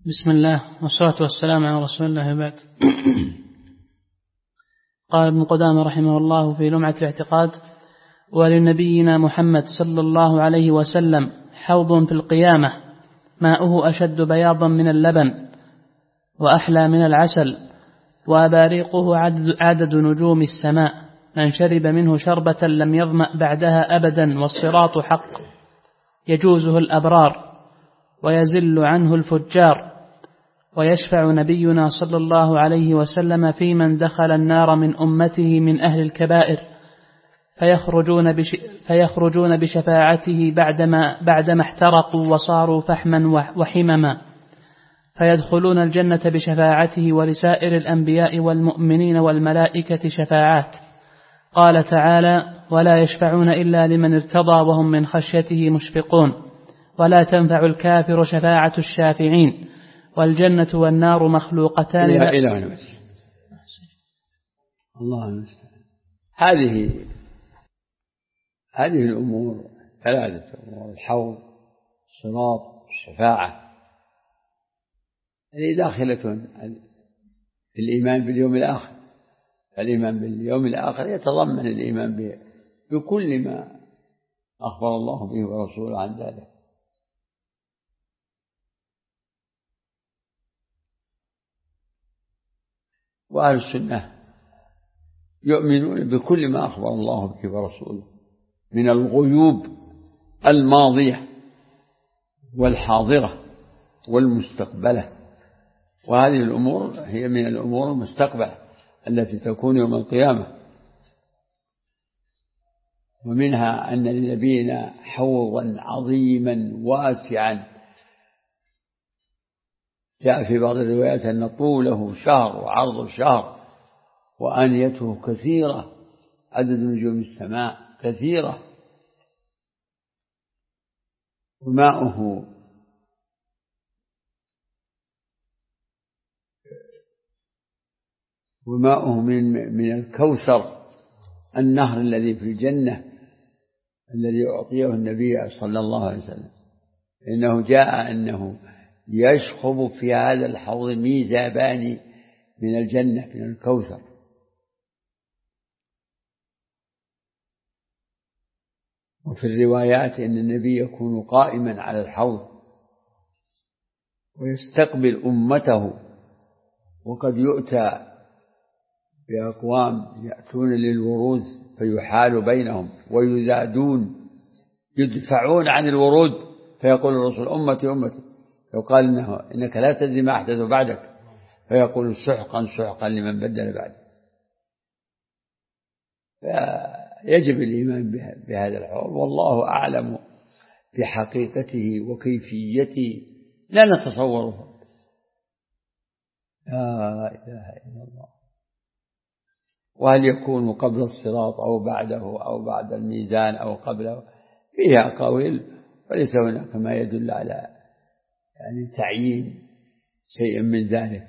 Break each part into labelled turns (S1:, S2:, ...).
S1: بسم الله والصلاة والسلام على رسول الله بعد. قال ابن قدامة رحمه الله في لمعة الاعتقاد: ولنبينا محمد صلى الله عليه وسلم حوض في القيامة ماؤه أشد بياضا من اللبن وأحلى من العسل وأباريقه عدد نجوم السماء، من شرب منه شربة لم يظمأ بعدها أبدا، والصراط حق يجوزه الأبرار ويزل عنه الفجار، ويشفع نبينا صلى الله عليه وسلم في من دخل النار من أمته من أهل الكبائر، فيخرجون بشفاعته بعدما احترقوا وصاروا فحما وحمما، فيدخلون الجنة بشفاعته، ولسائر الأنبياء والمؤمنين والملائكة شفاعات. قال تعالى: ولا يشفعون إلا لمن ارتضى وهم من خشيته مشفقون، ولا تنفع الكافر شفاعة الشافعين، والجنة والنار مخلوقتان.
S2: إلى أن الله المستعان. هذه الأمور ثلاثة أمور: الحوض، الصراط، الشفاعة، هذه داخلة في الإيمان باليوم الآخر. الإيمان باليوم الآخر يتضمن الإيمان بكل ما أخبر الله به ورسوله عن ذلك. وأهل السنة يؤمنون بكل ما أخبر الله به ورسوله من الغيوب الماضية والحاضرة والمستقبلة، وهذه الأمور هي من الأمور المستقبلة التي تكون يوم القيامة. ومنها أن لنبينا حوضا عظيما واسعا، جاء في بعض الروايات أن طوله شهر وعرضه شهر، وآنيته كثيرة، عدد نجوم السماء كثيرة، وماؤه من الكوثر، النهر الذي في الجنة الذي أعطيه النبي صلى الله عليه وسلم، إنه جاء أنه يشخب في هذا الحوض ميزابان من الجنة من الكوثر. وفي الروايات أن النبي يكون قائما على الحوض ويستقبل أمته، وقد يؤتى بأقوام يأتون للورود فيحال بينهم ويزادون، يدفعون عن الورود، فيقول الرسول: أمتي أمتي، يقال إنك لا تدري ما أحدث بعدك، فيقول: سحقا سحقا لمن بدل بعد. فيجب الإيمان بهذا الحوض، والله أعلم بحقيقته وكيفيته لا نتصوره. لا إله إلا الله. وهل يكون قبل الصراط أو بعده أو بعد الميزان أو قبله؟ فيها أقاويل، وليس هناك ما يدل على تعيين شيء من ذلك.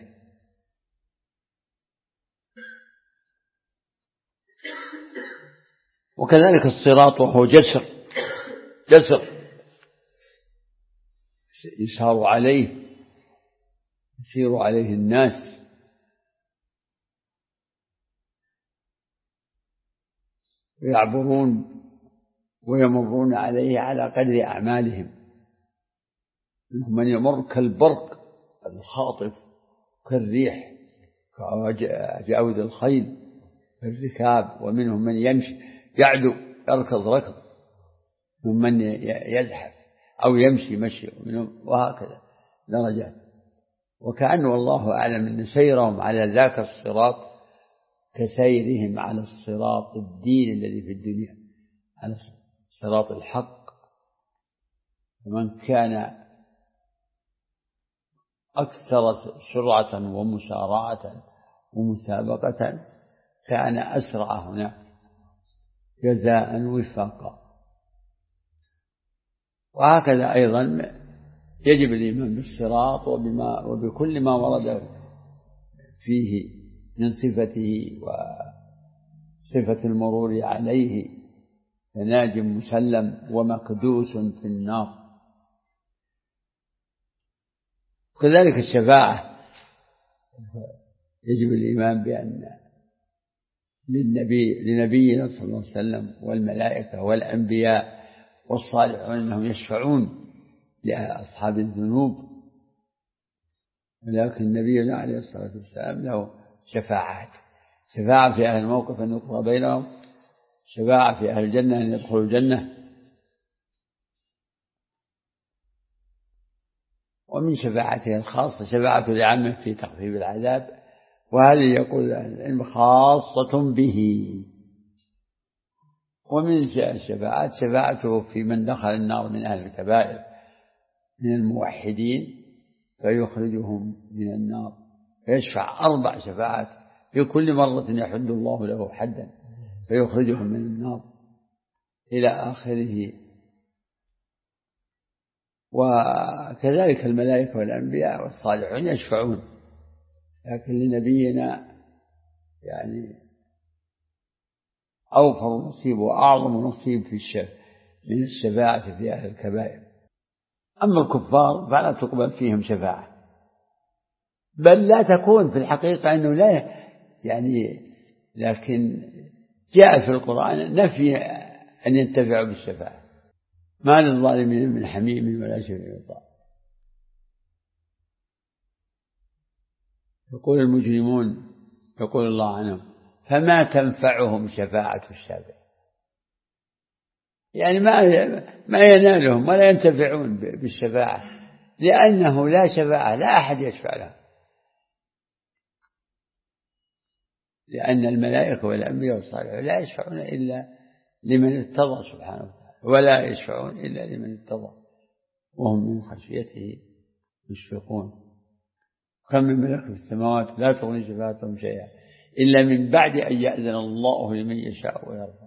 S2: وكذلك الصراط، وهو جسر يسير عليه الناس، يعبرون ويمرون عليه على قدر أعمالهم، منهم من يمر كالبرق الخاطف، كالريح، كجاود الخيل الركاب، ومنهم من يمشي يعدو يركض ركض، ومنهم من يزحف أو يمشي مشي، وهكذا درجات. وكأنه الله أعلم أن سيرهم على ذاك الصراط كسيرهم على الصراط الدين الذي في الدنيا، على صراط الحق. فمن كان أكثر سرعة ومسارعة ومسابقة كان أسرع هناك جزاء وفاقا. وهكذا أيضا يجب الإيمان بالصراط وبكل ما ورد فيه من صفته وصفة المرور عليه، فناج مسلم ومكدوس في النار. وكذلك الشفاعة يجب الإيمان بأن لنبينا صلى الله عليه وسلم والملائكة والأنبياء والصالحون أنهم يشفعون لأصحاب الذنوب، ولكن نبينا عليه الصلاة والسلام له شفاعات: شفاعة في أهل الموقف أن يقضى بينهم، شفاعة في أهل الجنة أن يدخلوا الجنة، ومن شفاعته الخاصة شفاعة لعامه في تخفيف العذاب، وهذه يقول العلم خاصة به. ومن الشفاعات شفاعته في من دخل النار من أهل الكبائر من الموحدين فيخرجهم من النار، فيشفع 4 شفاعات في كل مرة يحد الله له حدا فيخرجهم من النار إلى آخره. وكذلك الملائكة والأنبياء والصالحون يشفعون، لكن لنبينا يعني أوفر نصيب وأعظم نصيب من الشفاعة في أهل الكبائر. أما الكفار فلا تقبل فيهم شفاعة، بل لا تكون في الحقيقة أنه لا يعني، لكن جاء في القرآن نفي أن ينتفعوا بالشفاعة: ما للظالمين من حميم ولا شفيع يطاع. يقول المجرمون يقول الله عنهم: فما تنفعهم شفاعة الشافع، يعني ما ينالهم ولا ينتفعون بالشفاعة، لأنه لا شفاعة، لا أحد يشفع له، لأن الملائكة والأنبياء والصالحون لا يشفعون إلا لمن ارتضى سبحانه وتعالى، ولا يشفعون إلا لمن ارتضى وهم من خشيته مشفقون. كم من ملك في السماوات لا تغني شفاعتهم شيئا إلا من بعد أن يأذن الله لمن يشاء ويرضى.